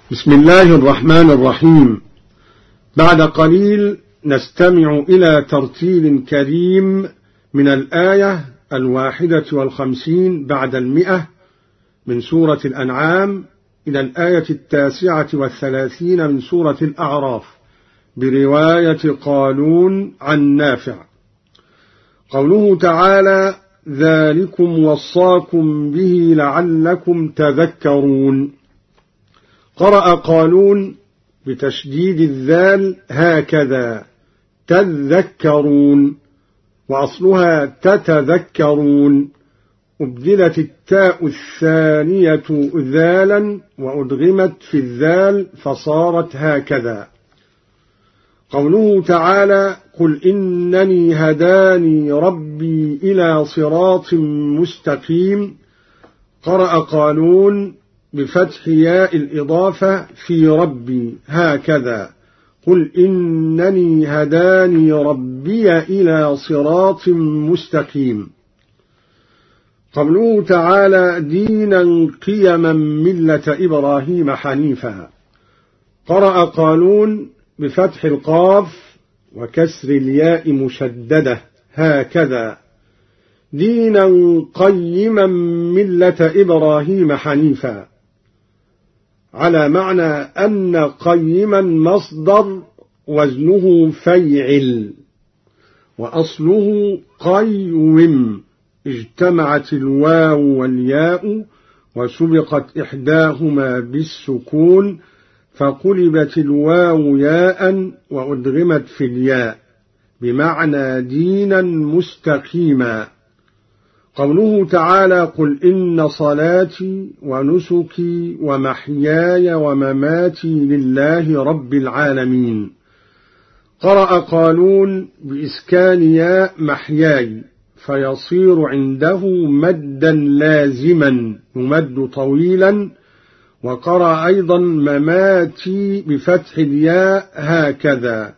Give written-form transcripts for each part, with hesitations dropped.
بسم الله الرحمن الرحيم. بعد قليل نستمع إلى ترتيل كريم من الآية 51 بعد 100 من سورة الأنعام إلى الآية 39 من سورة الأعراف برواية قالون عن نافع. قوله تعالى: ذلكم وصاكم به لعلكم تذكرون. قرأ قالون بتشديد الذال هكذا: تذكرون، وأصلها تتذكرون، أبدلت التاء الثانية ذالا وأدغمت في الذال فصارت هكذا. قوله تعالى: قل إنني هداني ربي إلى صراط مستقيم. قرأ قالون بفتح ياء الإضافة في ربي هكذا: قل إنني هداني ربي إلى صراط مستقيم. قوله تعالى: دينا قيما ملة إبراهيم حنيفا. قرأ قالون بفتح القاف وكسر الياء مشددة هكذا: دينا قيما ملة إبراهيم حنيفا، على معنى أن قيما مصدر وزنه فيعل، وأصله قيوم، اجتمعت الواو والياء وسبقت إحداهما بالسكون فقلبت الواو ياء وأدغمت في الياء بمعنى دينا مستقيما. قوله تعالى: قل إن صلاتي ونسكي ومحياي ومماتي لله رب العالمين. قرأ قالون بإسكان ياء محياي فيصير عنده مدا لازما يمد طويلا. وقرأ أيضا مماتي بفتح الياء هكذا: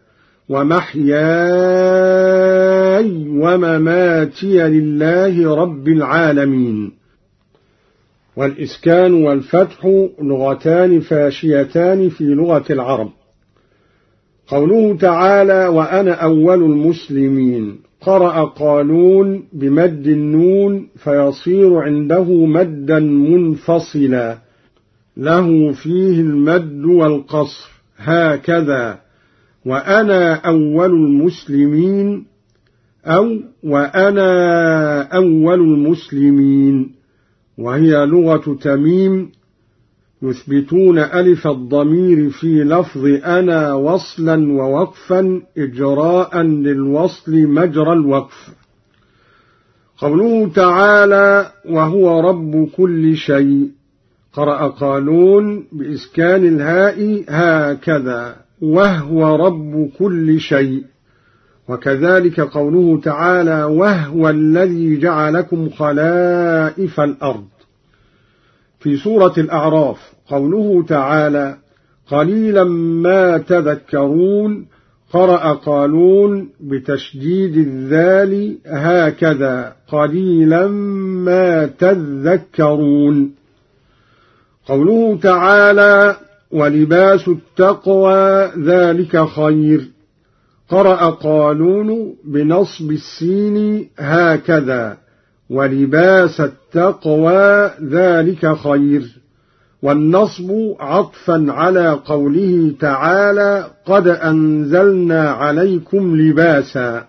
ومحياي ومماتي لله رب العالمين. والإسكان والفتح لغتان فاشيتان في لغة العرب. قوله تعالى: وأنا أول المسلمين. قرأ قالون بمد النون فيصير عنده مدا منفصلا له فيه المد والقصر هكذا: وأنا أول المسلمين، أو وأنا أول المسلمين، وهي لغة تميم يثبتون ألف الضمير في لفظ أنا وصلا ووقفا إجراء للوصل مجرى الوقف. قوله تعالى: وهو رب كل شيء. قرأ قالون بإسكان الهاء هكذا: وهو رب كل شيء. وكذلك قوله تعالى: وهو الذي جعلكم خلائف الأرض. في سورة الأعراف قوله تعالى: قليلا ما تذكرون. قرأ قالون بتشديد الذال هكذا: قليلا ما تذكرون. قوله تعالى: ولباس التقوى ذلك خير. قرأ قالون بنصب السين هكذا: ولباس التقوى ذلك خير، والنصب عطفا على قوله تعالى: قد أنزلنا عليكم لباسا.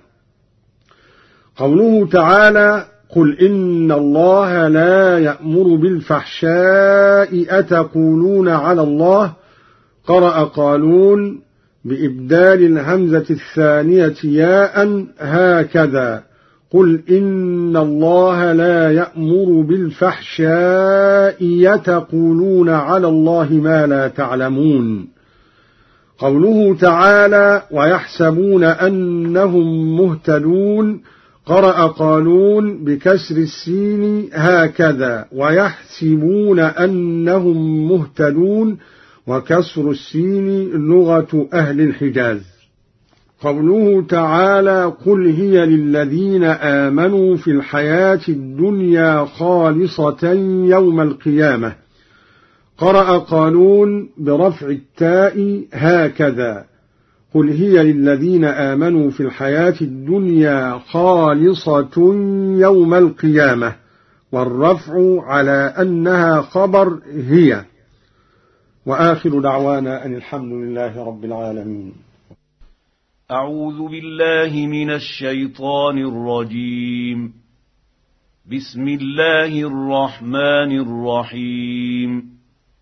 قوله تعالى: قل إن الله لا يأمر بالفحشاء أتقولون على الله. قرأ قالون بإبدال الهمزة الثانية ياء هكذا: قل إن الله لا يأمر بالفحشاء يتقولون على الله ما لا تعلمون. قوله تعالى: ويحسبون أنهم مهتدون. قرأ قالون بكسر السين هكذا: ويحسبون أنهم مهتدون، وكسر السين لغة أهل الحجاز. قوله تعالى: قل هي للذين آمنوا في الحياة الدنيا خالصة يوم القيامة. قرأ قالون برفع التاء هكذا: قل هي للذين آمنوا في الحياة الدنيا خالصة يوم القيامة، والرفع على أنها خبر هي. وآخر دعوانا أن الحمد لله رب العالمين. أعوذ بالله من الشيطان الرجيم. بسم الله الرحمن الرحيم.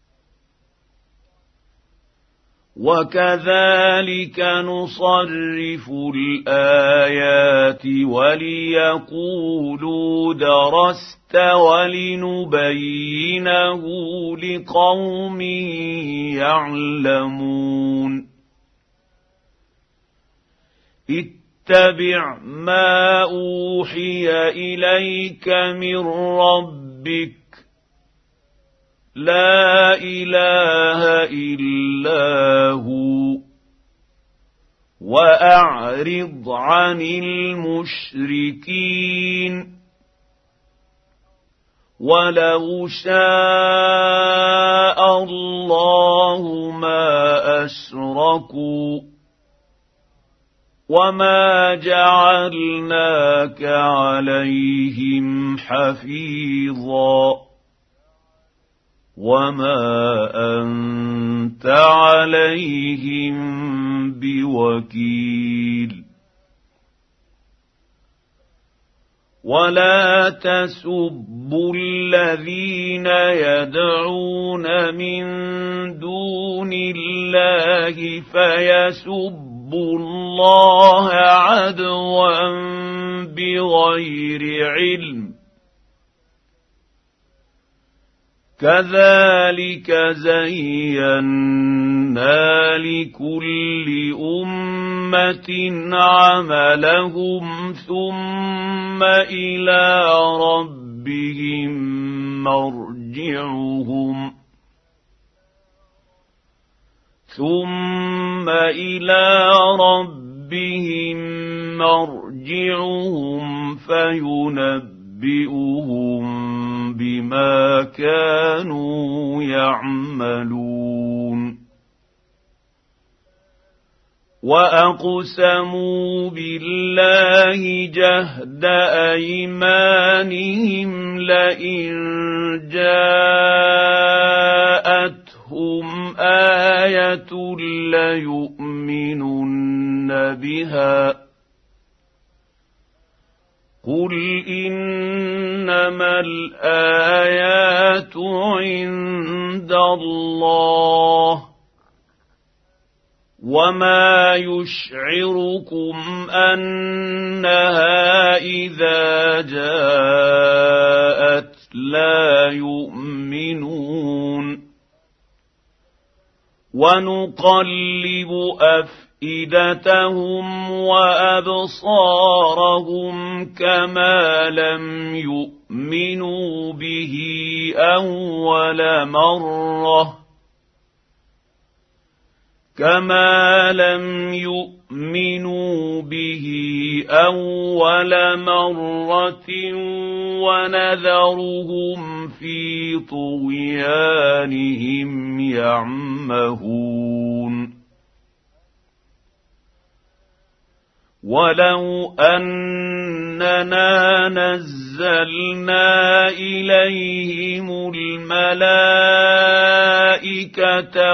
وكذلك نصرف الآيات وليقولوا درست ولنبينه لقوم يعلمون. اتبع ما أوحي إليك من ربك لا إله إلا هو وأعرض عن المشركين. ولو شاء الله ما أشركوا وما جعلناك عليهم حفيظا وما أنت عليهم بوكيل. ولا تسبوا الذين يدعون من دون الله فيسبوا الله عدوا بغير علم. كذلك زينا لكل أمة عملهم ثم إلى ربهم مرجعهم فينبئهم بما كانوا يعملون. وأقسموا بالله جهد أيمانهم لئن جاءتهم آية ليؤمنن بها. قل إنما الآيات عند الله وما يشعركم أنها إذا جاءت لا يؤمنون. ونقلب أفئدتهم وأبصارهم كما لم يؤمنوا به أول مرة ونذرهم في طغيانهم يعمهون. ولو أننا نزلنا إليهم الملائكة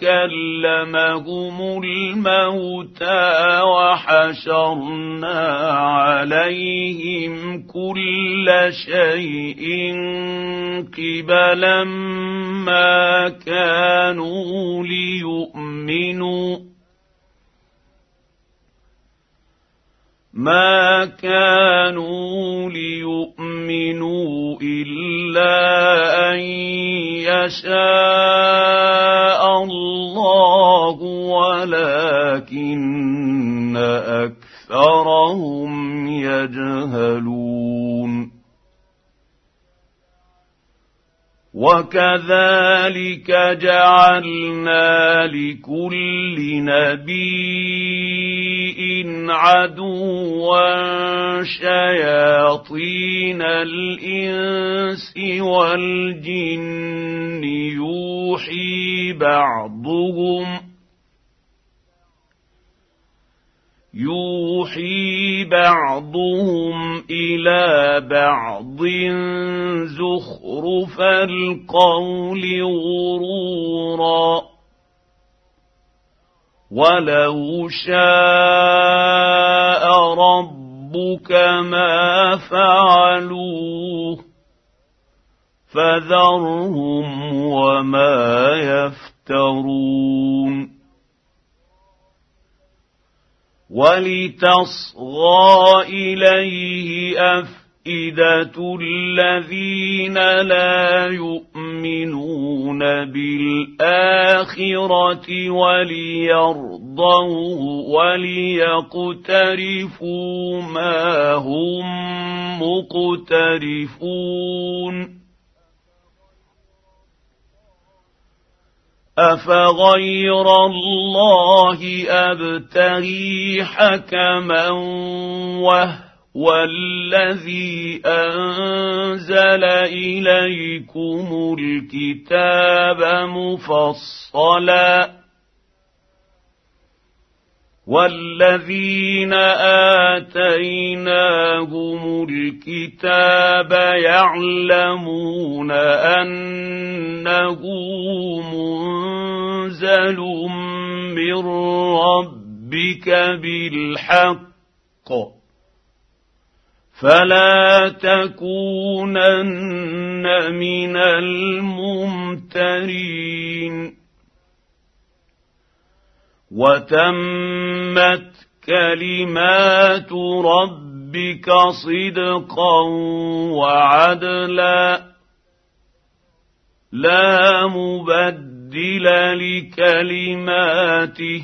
وكلمهم الموتى وحشرنا عليهم كل شيء قبلا ما كانوا ليؤمنوا إلا أن يشاء الله ولكن أكثرهم يجهلون. وكذلك جعلنا لكل نبي عدوا شياطين الإنس والجن يوحي بعضهم إلى بعض زخرف القول غرورا ولو شاء ربك ما فعلوه فذرهم وما يفترون ولتصغى إليه أفئدة الذين لا يؤمنون بالآخرة وليرضوه وليقترفوا ما هم مقترفون أفغير الله أبتغي حكما وهو الذي أنزل إليكم الكتاب مفصلا والذين آتيناهم الكتاب يعلمون أنه منزل من ربك بالحق فلا تكونن من الممترين وتمت كلمات ربك صدقا وعدلا لا مبدل لكلماته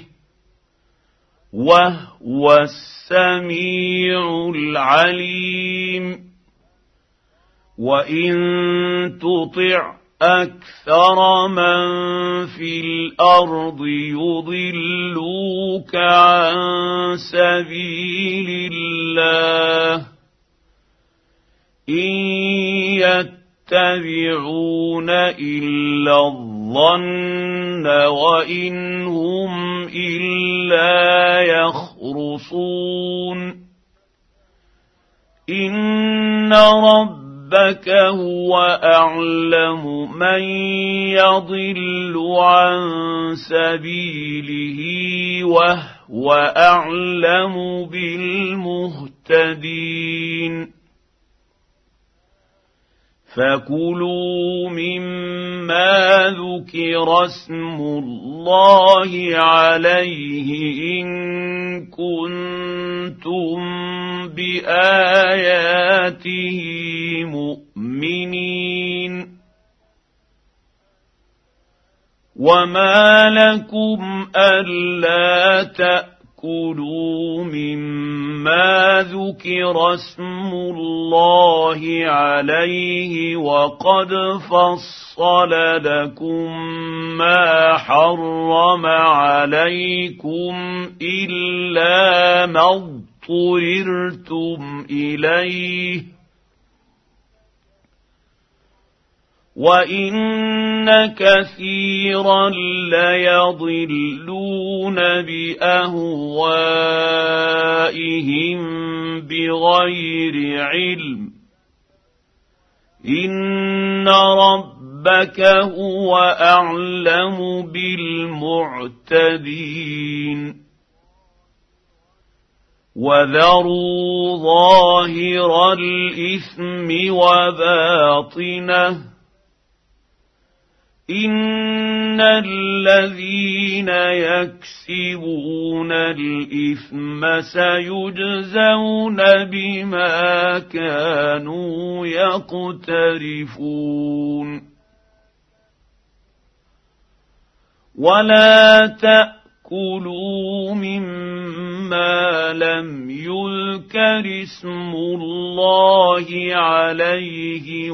وهو السميع العليم وإن تطع أكثر من في الأرض يضلوك عن سبيل الله إن يتبعون إلا الظن وإن هم إلا يخرصون إن ربك هو أعلم من يضل عن سبيله وهو أعلم بالمهتدين فكلوا مما ذكر اسم الله عليه إن كنتم بآياته مؤمنين وما لكم ألا تأكلوا مما ذكر اسم الله عليه وقد فصل لكم ما حرم عليكم إلا ما اضطررتم إليه وإن كثيرا ليضلون بأهوائهم بغير علم إن ربك هو أعلم بالمعتدين وذروا ظاهر الإثم وباطنه إن الذين يكسبون الإثم سيجزون بما كانوا يقترفون ولا تأكلوا مما لم يذكر اسم الله عليه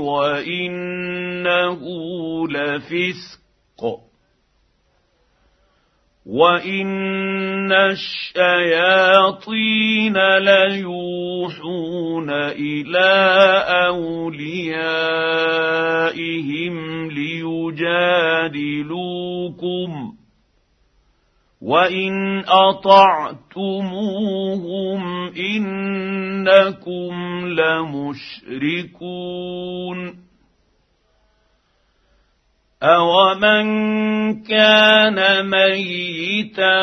وإنه لفسق وإن الشياطين ليوحون إلى أوليائهم ليجادلوكم وإن أطعتموهم إنكم لمشركون أَوَمَنْ كَانَ مَيِّتًا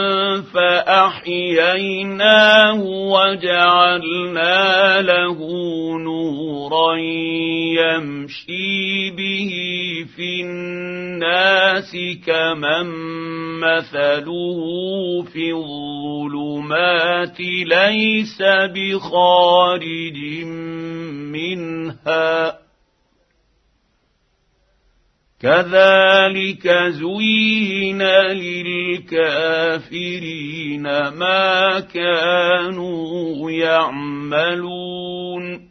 فَأَحْيَيْنَاهُ وَجَعَلْنَا لَهُ نُورًا يَمْشِي بِهِ فِي النَّاسِ كَمَنْ مَثَلُهُ فِي الظُّلُمَاتِ لَيْسَ بِخَارِجٍ مِنْهَا كَذَلِكَ زُيِّنَ لِلْكَافِرِينَ مَا كَانُوا يَعْمَلُونَ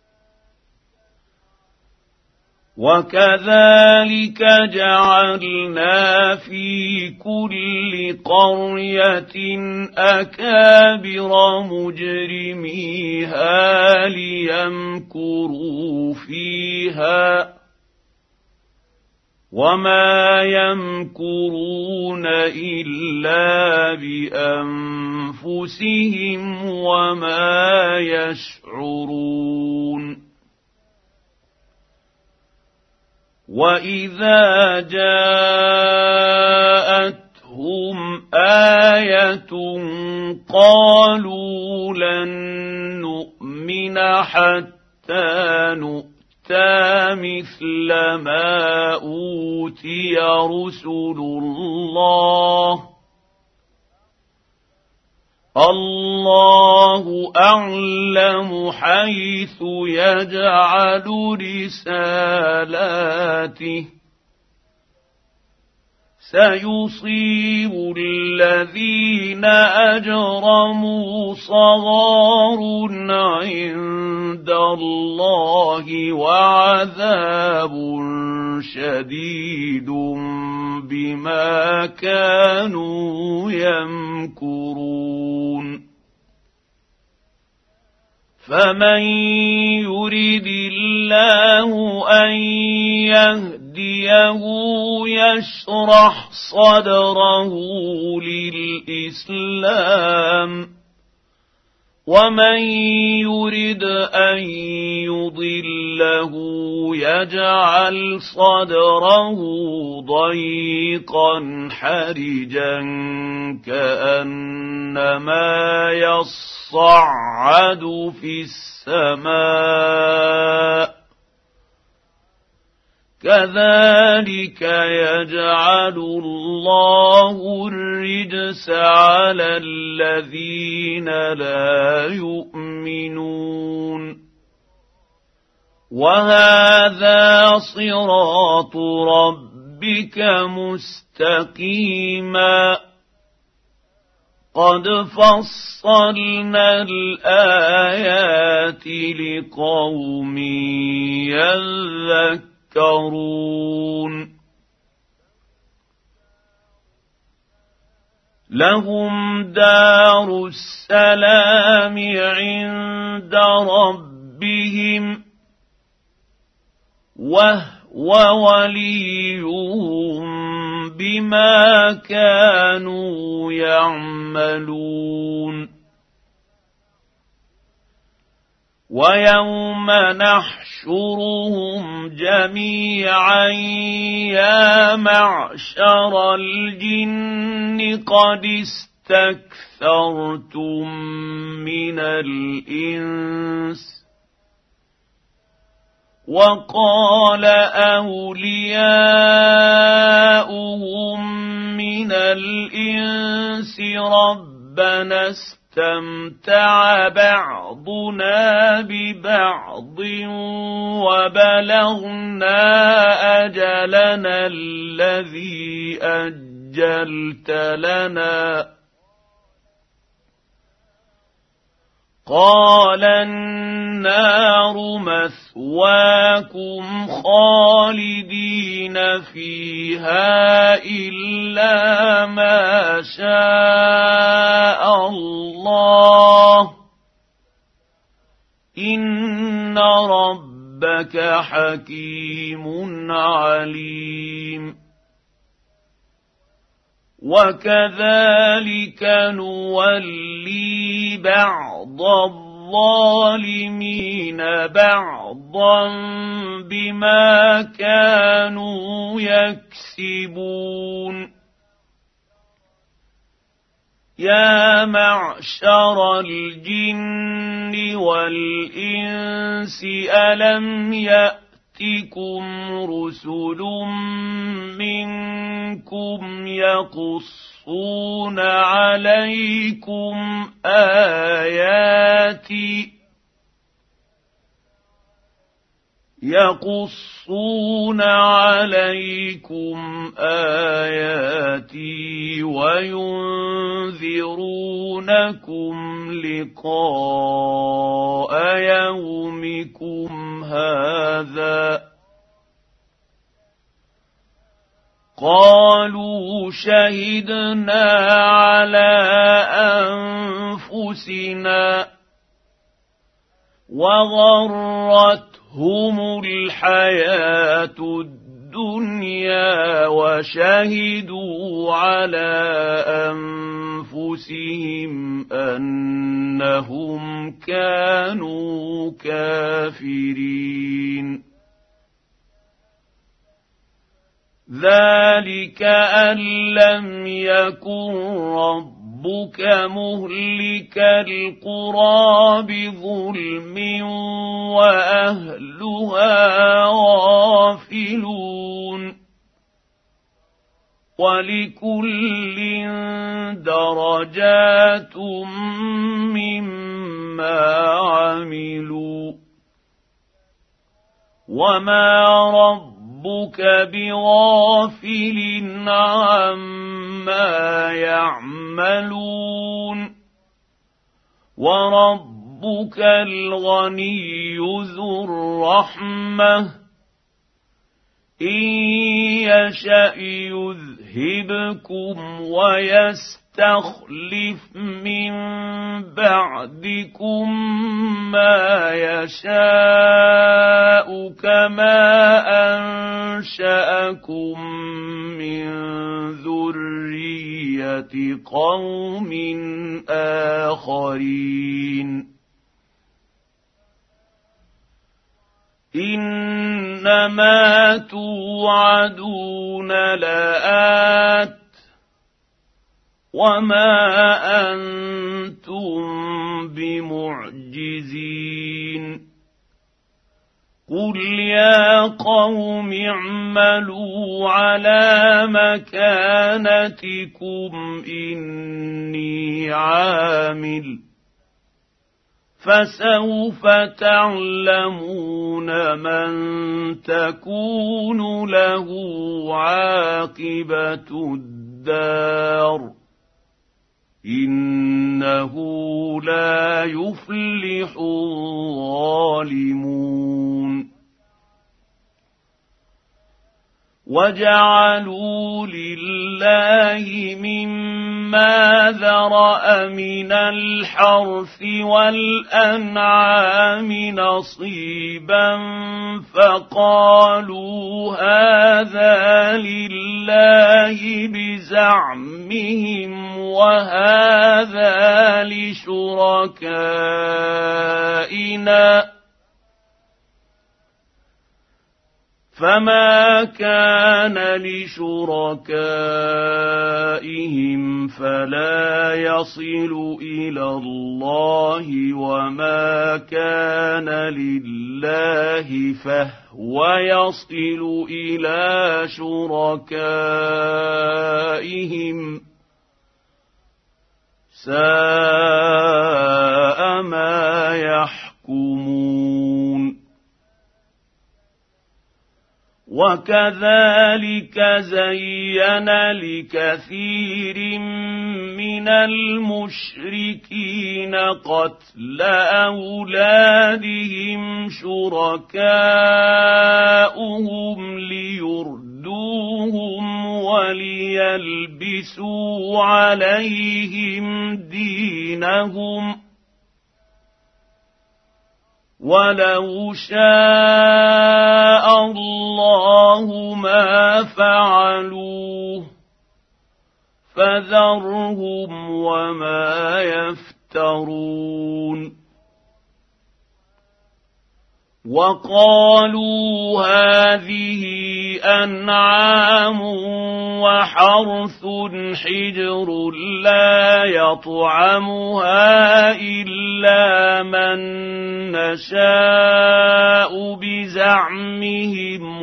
وَكَذَلِكَ جَعَلْنَا فِي كُلِّ قَرْيَةٍ أَكَابِرَ مُجْرِمِيهَا لِيَمْكُرُوا فِيهَا وَمَا يَمْكُرُونَ إِلَّا بِأَنفُسِهِمْ وَمَا يَشْعُرُونَ وَإِذَا جَاءَتْهُمْ آيَةٌ قَالُوا لَن نُّؤْمِنَ حَتَّىٰ نُؤْتَىٰ مِثْلَ مَا أُوتِيَ رُسُلُ اللَّهُ أَعْلَمُ حَيْثُ يَجْعَلُ رِسَالَاتِهِ سَيُصِيبُ الَّذِينَ أَجْرَمُوا صَغَارٌ عِندَ اللَّهِ وَعَذَابٌ شَدِيدٌ بِمَا كَانُوا يَمْكُرُونَ فَمَن يُرِدِ اللَّهُ أَن يَهْدِيَهُ يَشْرَحْ صَدْرَهُ لِلْإِسْلَامِ وَمَن يُرِدْ أَن يُضِلَّهُ يَجْعَلْ صَدْرَهُ ضَيِّقًا حَرِجًا كَأَنَّمَا يَصَّعَّدُ فِي السَّمَاءِ كَذَلِكَ يَجْعَلُ اللَّهُ الرِّجْسَ عَلَى الَّذِينَ لَا يُؤْمِنُونَ وَهَذَا صِرَاطُ رَبِّكَ مُسْتَقِيمًا قَدْ فَصَّلْنَا الْآيَاتِ لِقَوْمٍ يَذَّكَّرُونَ لَهُمْ دَارُ السَّلَامِ عِندَ رَبِّهِمْ وَهُوَ وَلِيُّهُم بِمَا كَانُوا يَعْمَلُونَ وَيَوْمَ نَحْشُرُهُمْ جَمِيعًا يَا مَعْشَرَ الْجِنِّ قَدِ اسْتَكْثَرْتُم مِّنَ الْإِنسِ وَقَالَ أَوْلِيَاؤُهُم مِّنَ الْإِنسِ رَبَّنَا اسْتَمْتَعَ بَعْضُنَا بِبَعْضٍ وَبَلَغْنَا أَجَلَنَا الَّذِي أَجَّلْتَ لَنَا قال النار مثواكم خالدين فيها إلا ما شاء الله إن ربك حكيم عليم وكذلك نولي بعض الظالمين بعضا بما كانوا يكسبون يا معشر الجن والإنس ألم يأتكم رسل منكم يقصون عليكم آياتي وينذرونكم لقاء يومكم هذا قالوا شهدنا على أنفسنا وغرتهم الحياة الدنيا وشهدوا على أنفسهم أنهم كانوا كافرين ذلك أن لم يكن ربك مهلك القرى بظلم وأهلها غافلون ولكل درجات مما عملوا وما ربك بغافل عما يعملون وربك الغني ذو الرحمة إن يشأ يذهبكم ويستخلف من بعدكم ما يشاء كما أنشأكم من ذرية قوم آخرين إنما توعدون لآت وما أنتم بمعجزين قل يا قوم اعملوا على مكانتكم إني عامل فسوف تعلمون من تكون له عاقبة الدار إنه لا يفلح الظالمون وجعلوا لله مما ذرأ من الحرث والأنعام نصيبا فقالوا هذا لله بزعمهم وهذا لشركائنا فما كان لشركائهم فلا يصل إلى الله وما كان لله فهو يصل إلى شركائهم ساء ما يحكمون وكذلك زين لكثير من المشركين قتل أولادهم شركاؤهم ليردوهم وليلبسوا عليهم دينهم ولو شاء الله ما فعلوه فذرهم وما يفترون وقالوا هذه أنعام وحرث حجر لا يطعمها إلا من نشاء بزعمهم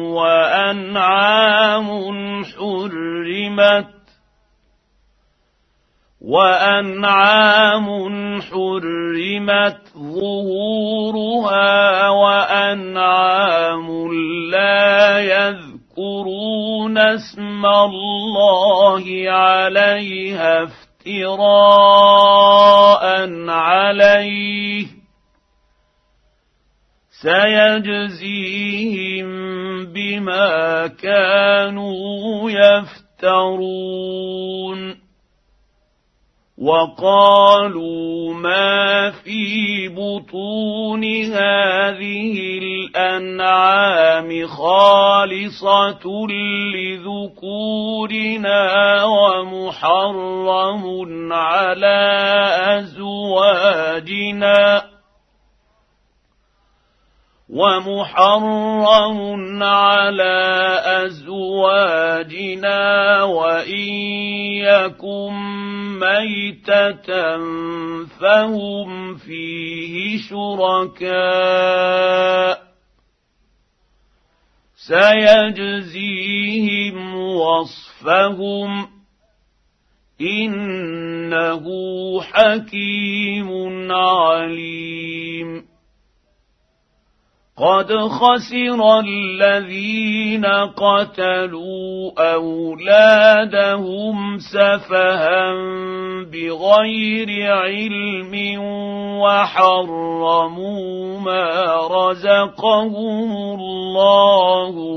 وأنعام حرمت ظهورها وأنعام لا يذكرون اسم الله عليها افتراء عليه سيجزيهم بما كانوا يفترون وقالوا ما في بطون هذه الأنعام خالصة لذكورنا ومحرم على أزواجنا وإن يكن ميتة فهم فيه شركاء سيجزيهم وصفهم إنه حكيم عليم قد خسر الذين قتلوا أولادهم سفها بغير علم وحرموا ما رزقهم الله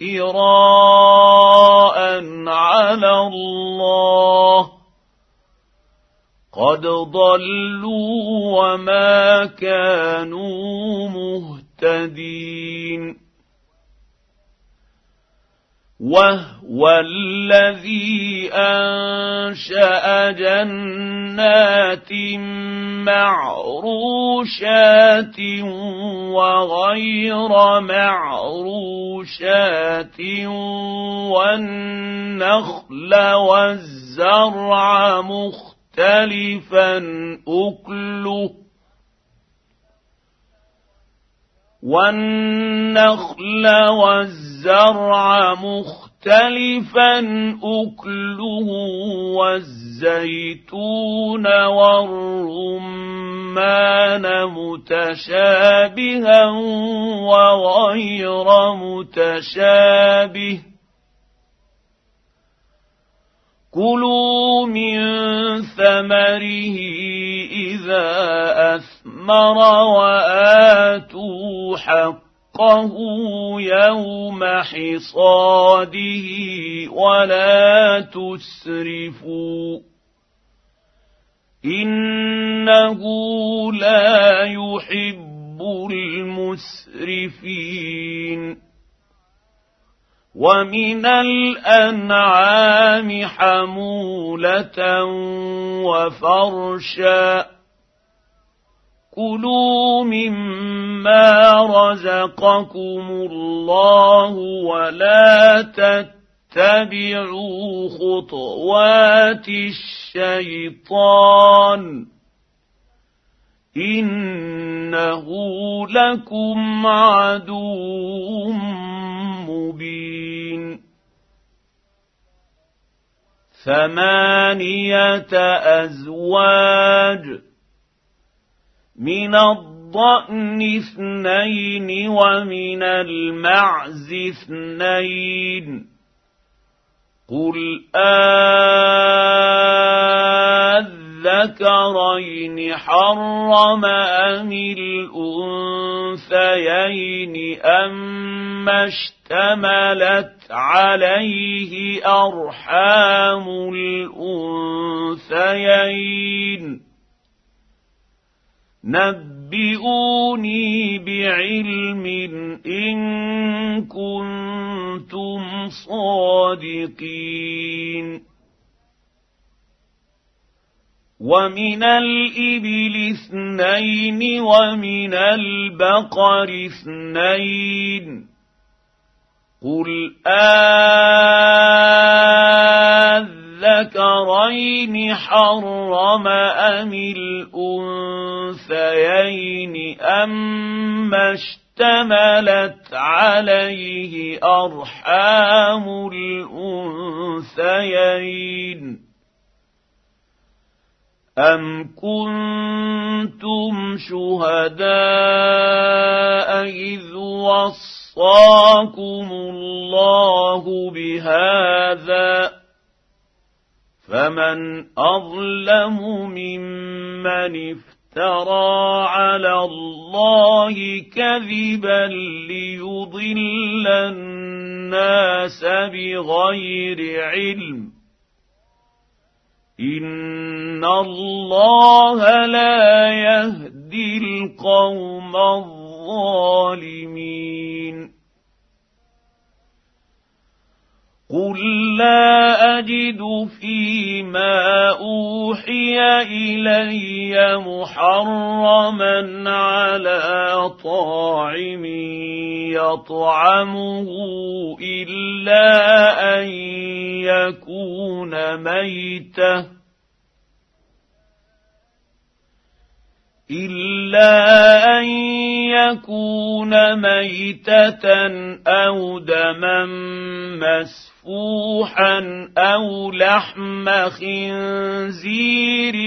افتراء على الله قد ضلوا وما كانوا مهتدين وهو الذي أنشأ جنات معروشات وغير معروشات والنخل والزرع مختلفا أكله والزيتون والرمان متشابها وغير متشابه كلوا من ثمره إذا أثمر وآتوا حقه يوم حصاده ولا تسرفوا إنه لا يحب المسرفين ومن الأنعام حمولة وفرشا كلوا مما رزقكم الله ولا تتبعوا خطوات الشيطان إنه لكم عدو مبين 8 أزواج من الضأن الضأن اثنين ومن المعز اثنين قل أذكرين حرم أم الأنثيين أما اشتملت عليه أرحام الأنثيين نبئوني بعلم إن كنتم صادقين ومن الإبل اثنين ومن البقر اثنين قل أذكرين حرم أم الأنثيين أما اشتملت عليه أرحام الأنثيين أم كنتم شهداء إذ وصاكم الله بهذا فمن أظلم ممن افترى على الله كذبا ليضل الناس بغير علم إن الله لا يهدي القوم الظالمين قل لا أجد فيما أوحي إلي محرما على طاعم يطعمه إلا أن يكون ميتة أو دما مسفوحا أو لحم خنزير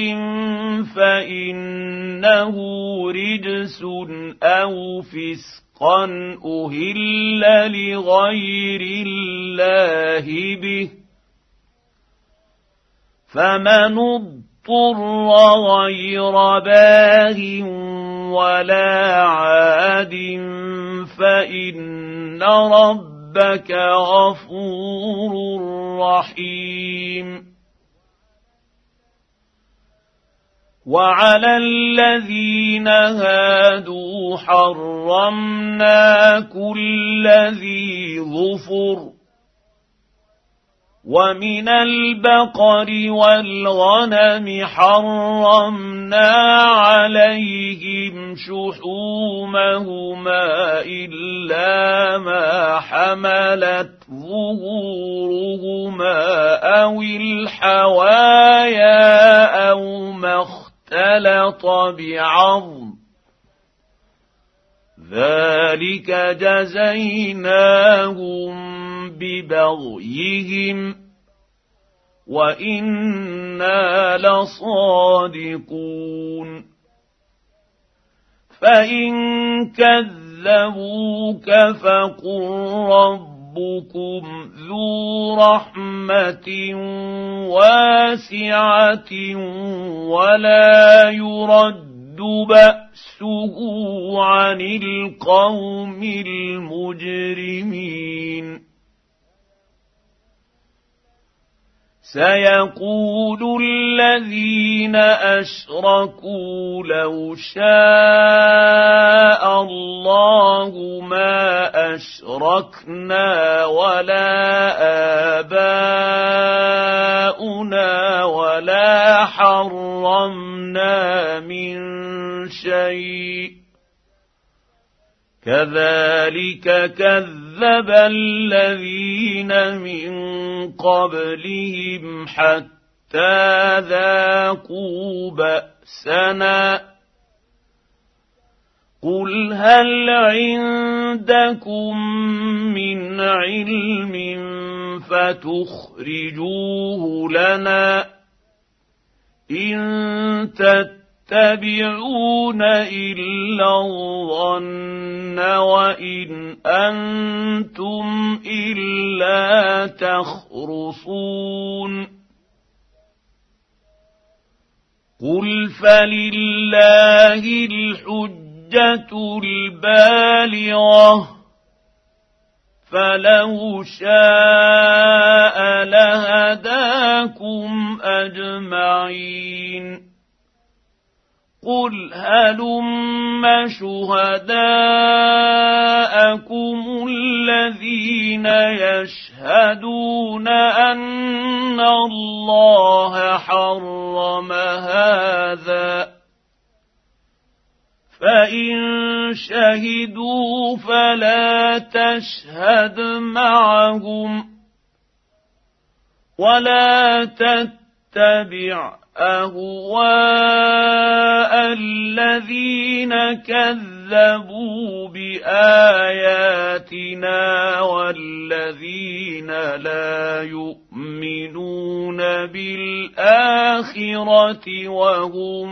فإنه رجس أو فسقا أهل لغير الله به فمن اضطر غير باغ ولا عاد فإن ربك غفور رحيم وعلى الذين هادوا حرمنا كل ذي ظفر ومن البقر والغنم حرمنا عليهم شحومهما إلا ما حملت ظهورهما أو الحوايا أو ما اختلط بعظم ذلك جزيناهم ببغيهم وإنا لصادقون فإن كذبوك فقل ربكم ذو رحمة واسعة ولا يرد بأسه عن القوم المجرمين سيقول الذين أشركوا لو شاء الله ما أشركنا ولا آباؤنا ولا حرمنا من شيء كذلك كذب الذين من قبلهم حتى ذاقوا بأسنا قل هل عندكم من علم فتخرجوه لنا إن تتبعون إلا الظن وإن أنتم إلا تخرصون قل فلله الحجة البالغة فلو شاء لهداكم أجمعين قل هلم شهداءكم الذين يشهدون أن الله حرم هذا فإن شهدوا فلا تشهد معهم ولا تتبع أهواء الذين كذبوا بآياتنا والذين لا يؤمنون بالآخرة وهم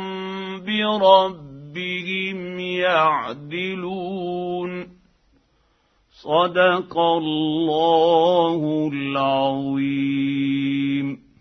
بربهم يعدلون صدق الله العظيم.